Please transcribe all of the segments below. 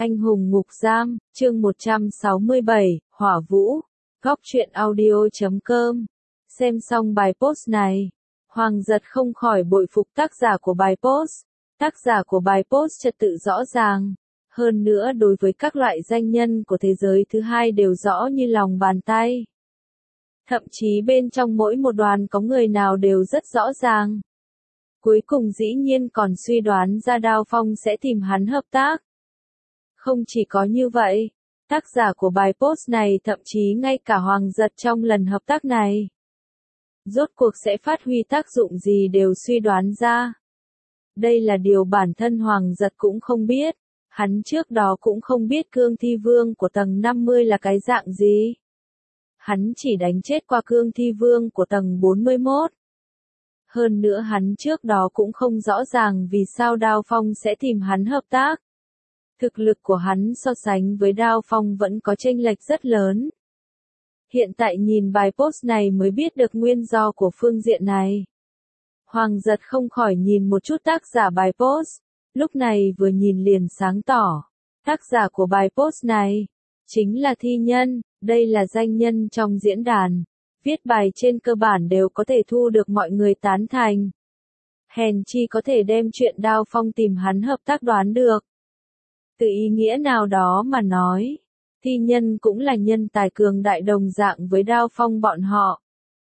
Anh hùng ngục giam, chương 167, Hỏa Vũ, Góc truyện audio.com. Xem xong bài post này, Hoàng Giật không khỏi bội phục tác giả của bài post. Tác giả của bài post trật tự rõ ràng. Hơn nữa đối với các loại danh nhân của thế giới thứ hai đều rõ như lòng bàn tay. Thậm chí bên trong mỗi một đoàn có người nào đều rất rõ ràng. Cuối cùng dĩ nhiên còn suy đoán ra Đao Phong sẽ tìm hắn hợp tác. Không chỉ có như vậy, tác giả của bài post này thậm chí ngay cả Hoàng Giật trong lần hợp tác này. Rốt cuộc sẽ phát huy tác dụng gì đều suy đoán ra. Đây là điều bản thân Hoàng Giật cũng không biết. Hắn trước đó cũng không biết cương thi vương của tầng 50 là cái dạng gì. Hắn chỉ đánh chết qua cương thi vương của tầng 41. Hơn nữa hắn trước đó cũng không rõ ràng vì sao Đao Phong sẽ tìm hắn hợp tác. Thực lực của hắn so sánh với Đao Phong vẫn có chênh lệch rất lớn. Hiện tại nhìn bài post này mới biết được nguyên do của phương diện này. Hoàng Giật không khỏi nhìn một chút tác giả bài post, lúc này vừa nhìn liền sáng tỏ. Tác giả của bài post này chính là thi nhân, đây là danh nhân trong diễn đàn. Viết bài trên cơ bản đều có thể thu được mọi người tán thành. Hèn chi có thể đem chuyện Đao Phong tìm hắn hợp tác đoán được. Từ ý nghĩa nào đó mà nói, thi nhân cũng là nhân tài cường đại đồng dạng với Đao Phong bọn họ.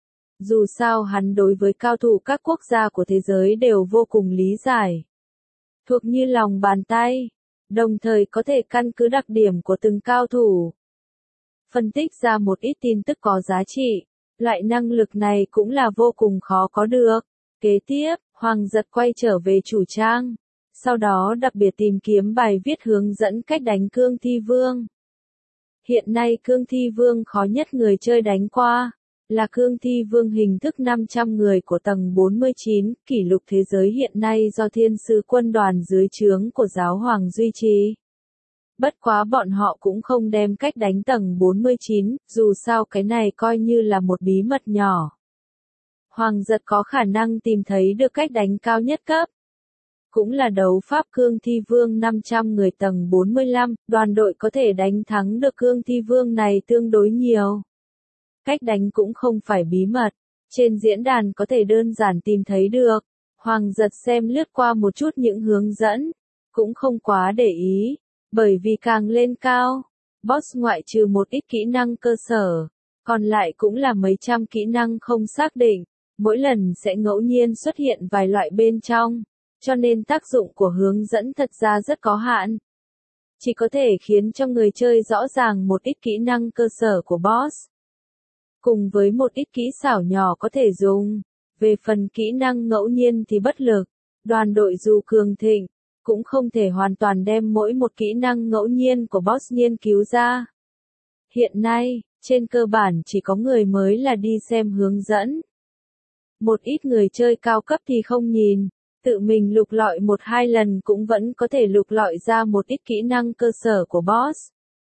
Dù sao hắn đối với cao thủ các quốc gia của thế giới đều vô cùng lý giải. Thuộc như lòng bàn tay, đồng thời có thể căn cứ đặc điểm của từng cao thủ. Phân tích ra một ít tin tức có giá trị, loại năng lực này cũng là vô cùng khó có được. Kế tiếp, Hoàng Giật quay trở về chủ trang. Sau đó đặc biệt tìm kiếm bài viết hướng dẫn cách đánh cương thi vương. Hiện nay cương thi vương khó nhất người chơi đánh qua, là cương thi vương hình thức 500 người của tầng 49, kỷ lục thế giới hiện nay do thiên sư quân đoàn dưới trướng của giáo hoàng duy trì. Bất quá bọn họ cũng không đem cách đánh tầng 49, dù sao cái này coi như là một bí mật nhỏ. Hoàng Giật có khả năng tìm thấy được cách đánh cao nhất cấp. Cũng là đấu pháp cương thi vương 500 người tầng 45, đoàn đội có thể đánh thắng được cương thi vương này tương đối nhiều. Cách đánh cũng không phải bí mật, trên diễn đàn có thể đơn giản tìm thấy được. Hoàng Giật xem lướt qua một chút những hướng dẫn, cũng không quá để ý, bởi vì càng lên cao, boss ngoại trừ một ít kỹ năng cơ sở, còn lại cũng là mấy trăm kỹ năng không xác định, mỗi lần sẽ ngẫu nhiên xuất hiện vài loại bên trong. Cho nên tác dụng của hướng dẫn thật ra rất có hạn. Chỉ có thể khiến cho người chơi rõ ràng một ít kỹ năng cơ sở của boss. Cùng với một ít kỹ xảo nhỏ có thể dùng. Về phần kỹ năng ngẫu nhiên thì bất lực. Đoàn đội dù cường thịnh, cũng không thể hoàn toàn đem mỗi một kỹ năng ngẫu nhiên của boss nghiên cứu ra. Hiện nay, trên cơ bản chỉ có người mới là đi xem hướng dẫn. Một ít người chơi cao cấp thì không nhìn. Tự mình lục lọi 1-2 lần cũng vẫn có thể lục lọi ra một ít kỹ năng cơ sở của boss.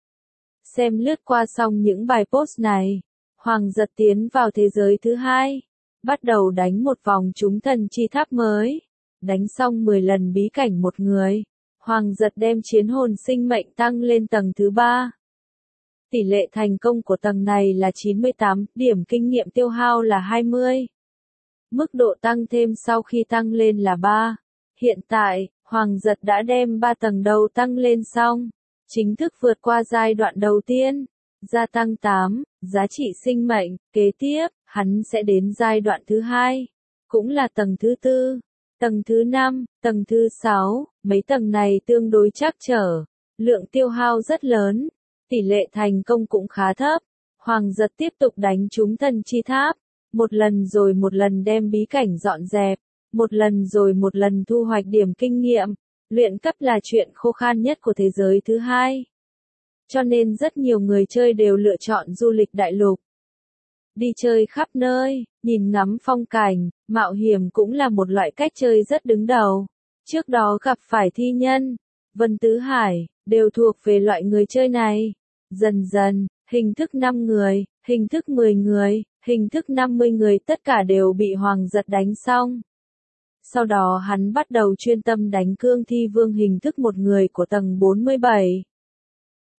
Xem lướt qua xong những bài post này, Hoàng Giật tiến vào thế giới thứ hai, bắt đầu đánh một vòng trúng thần chi tháp mới. Đánh xong 10 lần bí cảnh một người, Hoàng Giật đem chiến hồn sinh mệnh tăng lên tầng thứ 3. Tỷ lệ thành công của tầng này là 98, điểm kinh nghiệm tiêu hao là 20. Mức độ tăng thêm sau khi tăng lên là 3. Hiện tại, Hoàng Giật đã đem 3 tầng đầu tăng lên xong. Chính thức vượt qua giai đoạn đầu tiên. Gia tăng 8, giá trị sinh mệnh. Kế tiếp, hắn sẽ đến giai đoạn thứ 2. Cũng là tầng thứ 4, tầng thứ 5, tầng thứ 6. Mấy tầng này tương đối trắc trở. Lượng tiêu hao rất lớn. Tỷ lệ thành công cũng khá thấp. Hoàng Giật tiếp tục đánh trúng thần chi tháp. Một lần rồi một lần đem bí cảnh dọn dẹp, một lần rồi một lần thu hoạch điểm kinh nghiệm, luyện cấp là chuyện khô khan nhất của thế giới thứ hai. Cho nên rất nhiều người chơi đều lựa chọn du lịch đại lục. Đi chơi khắp nơi, nhìn ngắm phong cảnh, mạo hiểm cũng là một loại cách chơi rất đứng đầu. Trước đó gặp phải thi nhân, Vân Tứ Hải, đều thuộc về loại người chơi này. Dần dần, hình thức 5 người, hình thức 10 người, hình thức 50 người tất cả đều bị Hoàng Giật đánh xong. Sau đó hắn bắt đầu chuyên tâm đánh cương thi vương hình thức một người của tầng 47.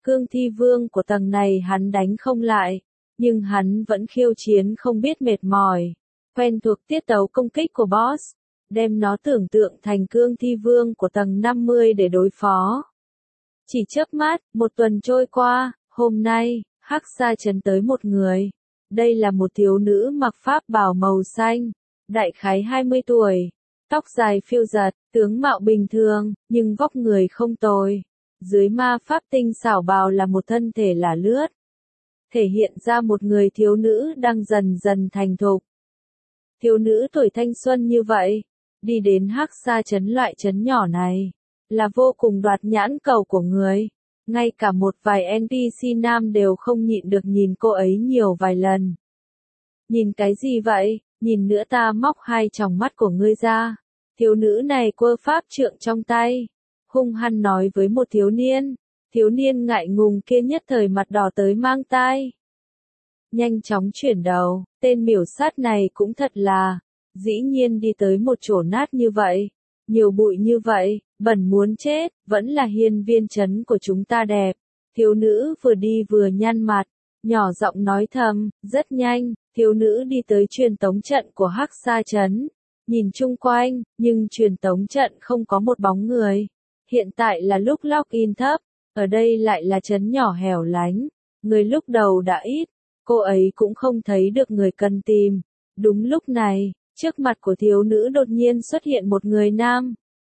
cương thi vương của tầng này hắn đánh không lại, nhưng hắn vẫn khiêu chiến không biết mệt mỏi, quen thuộc tiết tấu công kích của boss, đem nó tưởng tượng thành cương thi vương của tầng 50 để đối phó. Chỉ chớp mắt, một tuần trôi qua, hôm nay, Hắc Sa Trấn tới một người. Đây là một thiếu nữ mặc pháp bào màu xanh, đại khái 20 tuổi, tóc dài phiêu giật, tướng mạo bình thường, nhưng vóc người không tồi. Dưới ma pháp tinh xảo bào là một thân thể là lướt, thể hiện ra một người thiếu nữ đang dần dần thành thục. Thiếu nữ tuổi thanh xuân như vậy, đi đến Hắc Sa Trấn loại trấn nhỏ này, là vô cùng đoạt nhãn cầu của người. Ngay cả một vài NPC nam đều không nhịn được nhìn cô ấy nhiều vài lần. Nhìn cái gì vậy, nhìn nữa ta móc hai tròng mắt của ngươi ra. Thiếu nữ này quơ pháp trượng trong tay, hung hăng nói với một thiếu niên ngại ngùng kia nhất thời mặt đỏ tới mang tai. Nhanh chóng chuyển đầu, tên miểu sát này cũng thật là, dĩ nhiên đi tới một chỗ nát như vậy, nhiều bụi như vậy, bẩn muốn chết, vẫn là hiên viên trấn của chúng ta đẹp. Thiếu nữ vừa đi vừa nhăn mặt, nhỏ giọng nói thầm, rất nhanh, thiếu nữ đi tới truyền tống trận của Hắc Sa Trấn, nhìn chung quanh, nhưng truyền tống trận không có một bóng người. Hiện tại là lúc login thấp, ở đây lại là trấn nhỏ hẻo lánh, người lúc đầu đã ít, cô ấy cũng không thấy được người cần tìm. Đúng lúc này, trước mặt của thiếu nữ đột nhiên xuất hiện một người nam.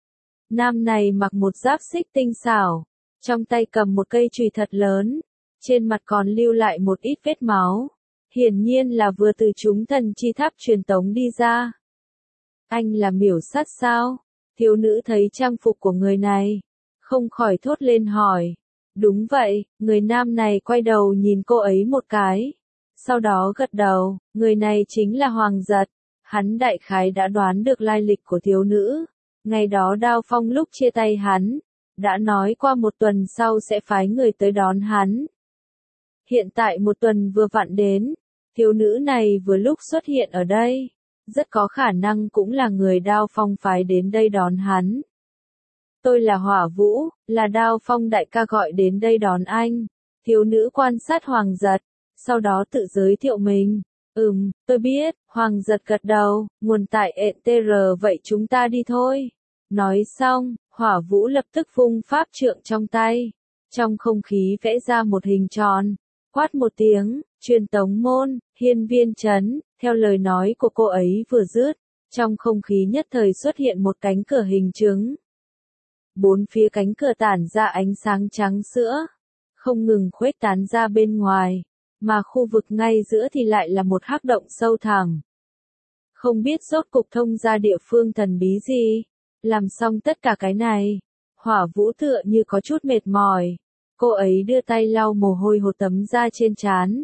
Nam này mặc một giáp xích tinh xảo, trong tay cầm một cây chùy thật lớn, trên mặt còn lưu lại một ít vết máu, hiển nhiên là vừa từ chúng thần chi tháp truyền tống đi ra. Anh là miểu sát sao? Thiếu nữ thấy trang phục của người này, không khỏi thốt lên hỏi. Đúng vậy, người nam này quay đầu nhìn cô ấy một cái, sau đó gật đầu, người này chính là Hoàng Giật. Hắn đại khái đã đoán được lai lịch của thiếu nữ. Ngày đó Đao Phong lúc chia tay hắn, đã nói qua một tuần sau sẽ phái người tới đón hắn. Hiện tại một tuần vừa vặn đến, thiếu nữ này vừa lúc xuất hiện ở đây, rất có khả năng cũng là người Đao Phong phái đến đây đón hắn. Tôi là Hỏa Vũ, là Đao Phong đại ca gọi đến đây đón anh. Thiếu nữ quan sát Hoàng Giật, sau đó tự giới thiệu mình. Tôi biết, Hoàng Giật gật đầu, nguồn tại ETR vậy chúng ta đi thôi. Nói xong, Hỏa Vũ lập tức vung pháp trượng trong tay. Trong không khí vẽ ra một hình tròn, quát một tiếng, truyền tống môn, hiên viên trấn, theo lời nói của cô ấy vừa dứt, trong không khí nhất thời xuất hiện một cánh cửa hình trứng. Bốn phía cánh cửa tản ra ánh sáng trắng sữa, không ngừng khuếch tán ra bên ngoài. Mà khu vực ngay giữa thì lại là một hắc động sâu thẳm. Không biết rốt cục thông ra địa phương thần bí gì. Làm xong tất cả cái này, Hỏa Vũ tựa như có chút mệt mỏi. Cô ấy đưa tay lau mồ hôi hột tấm ra trên trán.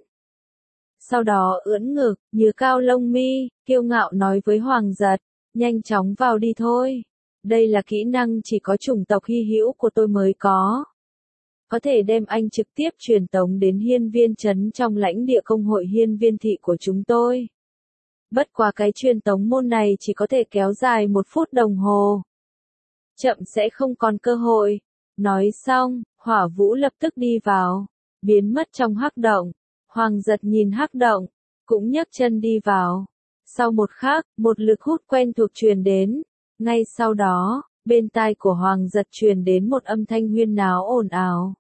Sau đó ưỡn ngực, như cao lông mi, kiêu ngạo nói với Hoàng Giật, nhanh chóng vào đi thôi. Đây là kỹ năng chỉ có chủng tộc hy hữu của tôi mới có. Có thể đem anh trực tiếp truyền tống đến hiên viên trấn trong lãnh địa công hội hiên viên thị của chúng tôi. Bất quá cái truyền tống môn này chỉ có thể kéo dài 1 phút đồng hồ. Chậm sẽ không còn cơ hội. Nói xong, Hỏa Vũ lập tức đi vào, biến mất trong hắc động. Hoàng Giật nhìn hắc động, cũng nhấc chân đi vào. Sau một khắc, một lực hút quen thuộc truyền đến. Ngay sau đó, bên tai của Hoàng Giật truyền đến một âm thanh huyên náo ồn ào.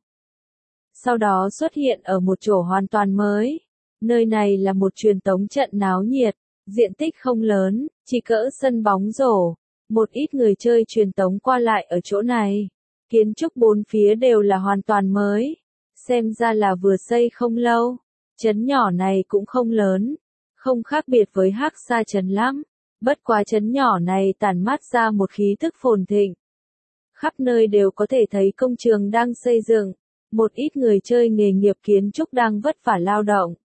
Sau đó xuất hiện ở một chỗ hoàn toàn mới. Nơi này là một truyền tống trận náo nhiệt, diện tích không lớn, chỉ cỡ sân bóng rổ. Một ít người chơi truyền tống qua lại ở chỗ này. Kiến trúc bốn phía đều là hoàn toàn mới. Xem ra là vừa xây không lâu. Trấn nhỏ này cũng không lớn, không khác biệt với Hắc Sa Trấn lắm. Bất quá trấn nhỏ này tản mát ra một khí thức phồn thịnh. Khắp nơi đều có thể thấy công trường đang xây dựng. Một ít người chơi nghề nghiệp kiến trúc đang vất vả lao động.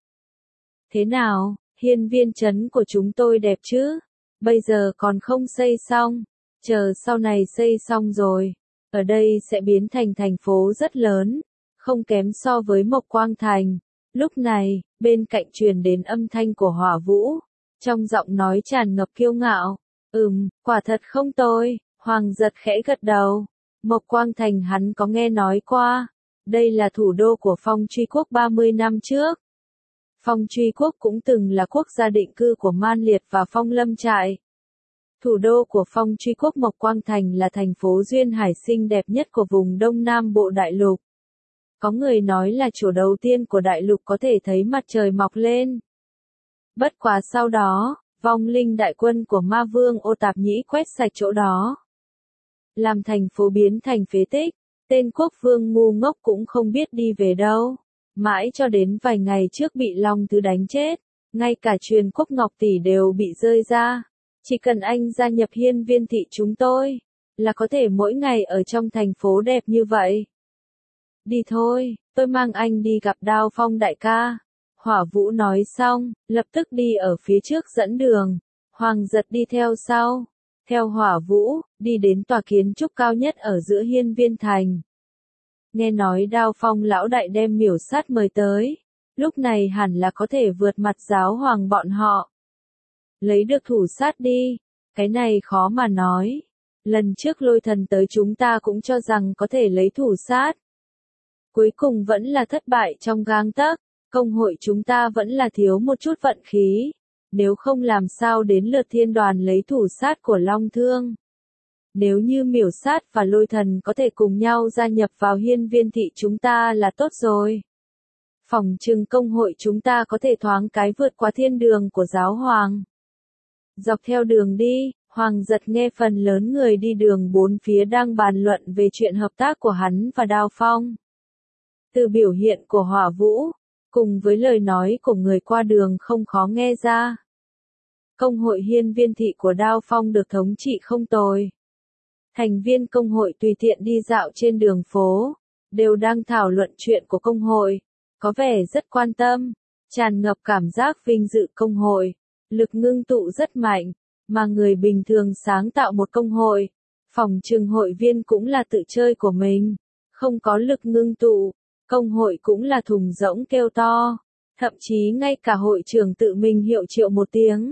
Thế nào, hiên viên trấn của chúng tôi đẹp chứ? Bây giờ còn không xây xong. Chờ sau này xây xong rồi. Ở đây sẽ biến thành thành phố rất lớn. Không kém so với Mộc Quang Thành. Lúc này, bên cạnh truyền đến âm thanh của Hỏa Vũ. Trong giọng nói tràn ngập kiêu ngạo. Quả thật không tồi. Hoàng Giật khẽ gật đầu. Mộc Quang Thành hắn có nghe nói qua. Đây là thủ đô của Phong Truy Quốc 30 năm trước. Phong Truy Quốc cũng từng là quốc gia định cư của Man Liệt và Phong Lâm Trại. Thủ đô của Phong Truy Quốc Mộc Quang Thành là thành phố duyên hải xinh đẹp nhất của vùng Đông Nam Bộ Đại Lục. Có người nói là chỗ đầu tiên của đại lục có thể thấy mặt trời mọc lên. Bất quá sau đó, vong linh đại quân của ma vương Ô Tạp Nhĩ quét sạch chỗ đó. Làm thành phố biến thành phế tích, tên quốc vương ngu ngốc cũng không biết đi về đâu. Mãi cho đến vài ngày trước bị Long Thứ đánh chết, ngay cả truyền quốc ngọc tỷ đều bị rơi ra. Chỉ cần anh gia nhập hiên viên thị chúng tôi, là có thể mỗi ngày ở trong thành phố đẹp như vậy. Đi thôi, tôi mang anh đi gặp Đao Phong đại ca. Hỏa Vũ nói xong, lập tức đi ở phía trước dẫn đường. Hoàng Giật đi theo sau. Theo Hỏa Vũ, đi đến tòa kiến trúc cao nhất ở giữa hiên viên thành. Nghe nói Đao Phong lão đại đem miểu sát mời tới. Lúc này hẳn là có thể vượt mặt giáo hoàng bọn họ. Lấy được thủ sát đi. Cái này khó mà nói. Lần trước Lôi Thần tới chúng ta cũng cho rằng có thể lấy thủ sát. Cuối cùng vẫn là thất bại trong gang tấc. Công hội chúng ta vẫn là thiếu một chút vận khí. Nếu không làm sao đến lượt thiên đoàn lấy thủ sát của Long Thương. Nếu như miểu sát và Lôi Thần có thể cùng nhau gia nhập vào hiên viên thị chúng ta là tốt rồi. Phỏng chừng công hội chúng ta có thể thoáng cái vượt qua thiên đường của giáo hoàng. Dọc theo đường đi, Hoàng Giật nghe phần lớn người đi đường bốn phía đang bàn luận về chuyện hợp tác của hắn và Đao Phong. Từ biểu hiện của Hỏa Vũ, cùng với lời nói của người qua đường không khó nghe ra. Công hội hiên viên thị của Đao Phong được thống trị không tồi. Thành viên công hội tùy tiện đi dạo trên đường phố, đều đang thảo luận chuyện của công hội, có vẻ rất quan tâm, tràn ngập cảm giác vinh dự công hội, lực ngưng tụ rất mạnh, mà người bình thường sáng tạo một công hội, phỏng chừng hội viên cũng là tự chơi của mình, không có lực ngưng tụ, công hội cũng là thùng rỗng kêu to, thậm chí ngay cả hội trưởng tự mình hiệu triệu một tiếng,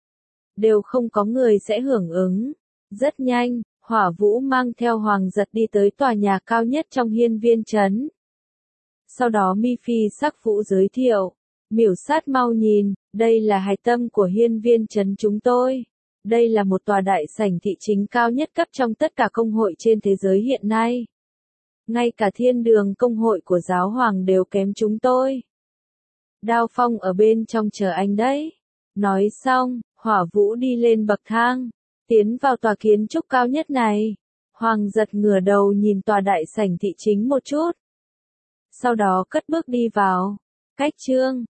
đều không có người sẽ hưởng ứng. Rất nhanh, Hỏa Vũ mang theo Hoàng Giật đi tới tòa nhà cao nhất trong hiên viên trấn. Sau đó Mi Phi Sắc Vũ giới thiệu, miểu sát mau nhìn, đây là hạch tâm của hiên viên trấn chúng tôi. Đây là một tòa đại sảnh thị chính cao nhất cấp trong tất cả công hội trên thế giới hiện nay. Ngay cả thiên đường công hội của giáo hoàng đều kém chúng tôi. Đao Phong ở bên trong chờ anh đấy. Nói xong, Hỏa Vũ đi lên bậc thang, tiến vào tòa kiến trúc cao nhất này. Hoàng Giật ngửa đầu nhìn tòa đại sảnh thị chính một chút. Sau đó cất bước đi vào. Cách chương